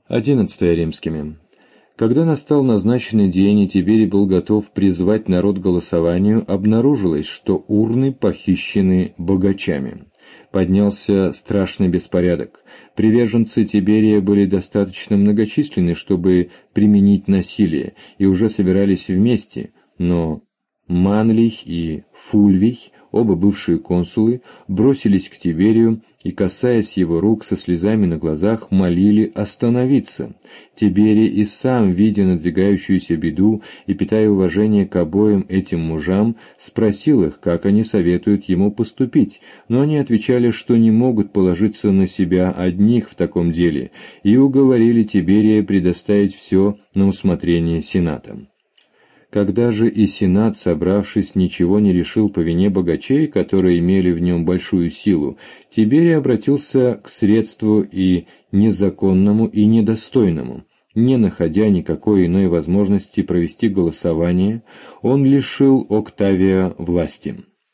11 римскими. Когда настал назначенный день, и Тиберий был готов призвать народ к голосованию, обнаружилось, что урны похищены богачами. Поднялся страшный беспорядок. Приверженцы Тиберия были достаточно многочисленны, чтобы применить насилие, и уже собирались вместе, но Манлий и Фульвий, оба бывшие консулы, бросились к Тиберию и, касаясь его рук со слезами на глазах, молили остановиться. Тиберий и сам, видя надвигающуюся беду и питая уважение к обоим этим мужам, спросил их, как они советуют ему поступить, но они отвечали, что не могут положиться на себя одних в таком деле, и уговорили Тиберия предоставить все на усмотрение Сената. Когда же и Сенат, собравшись, ничего не решил по вине богачей, которые имели в нем большую силу, Тиберий обратился к средству и незаконному, и недостойному. Не находя никакой иной возможности провести голосование, он лишил Октавия власти.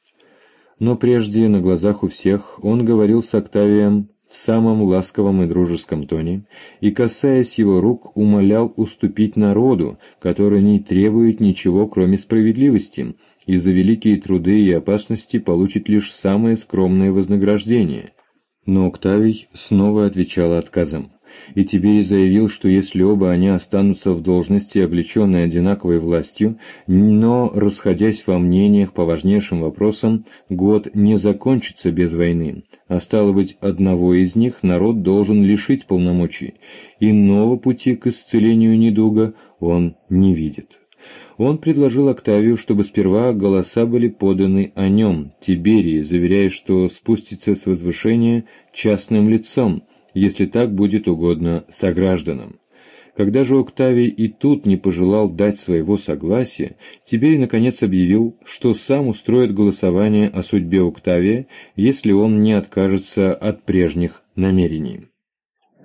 Но прежде, на глазах у всех, он говорил с Октавием в самом ласковом и дружеском тоне, и, касаясь его рук, умолял уступить народу, который не требует ничего, кроме справедливости, и за великие труды и опасности получит лишь самое скромное вознаграждение. Но Октавий снова отвечал отказом. И Тиберий заявил, что если оба они останутся в должности, облеченной одинаковой властью, но расходясь во мнениях по важнейшим вопросам, год не закончится без войны, а стало быть, одного из них народ должен лишить полномочий. Иного пути к исцелению недуга он не видит. Он предложил Октавию, чтобы сперва голоса были поданы о нем, Тиберии, заверяя, что спустится с возвышения частным лицом, если так будет угодно согражданам. Когда же Октавий и тут не пожелал дать своего согласия, Тиберий наконец объявил, что сам устроит голосование о судьбе Октавия, если он не откажется от прежних намерений.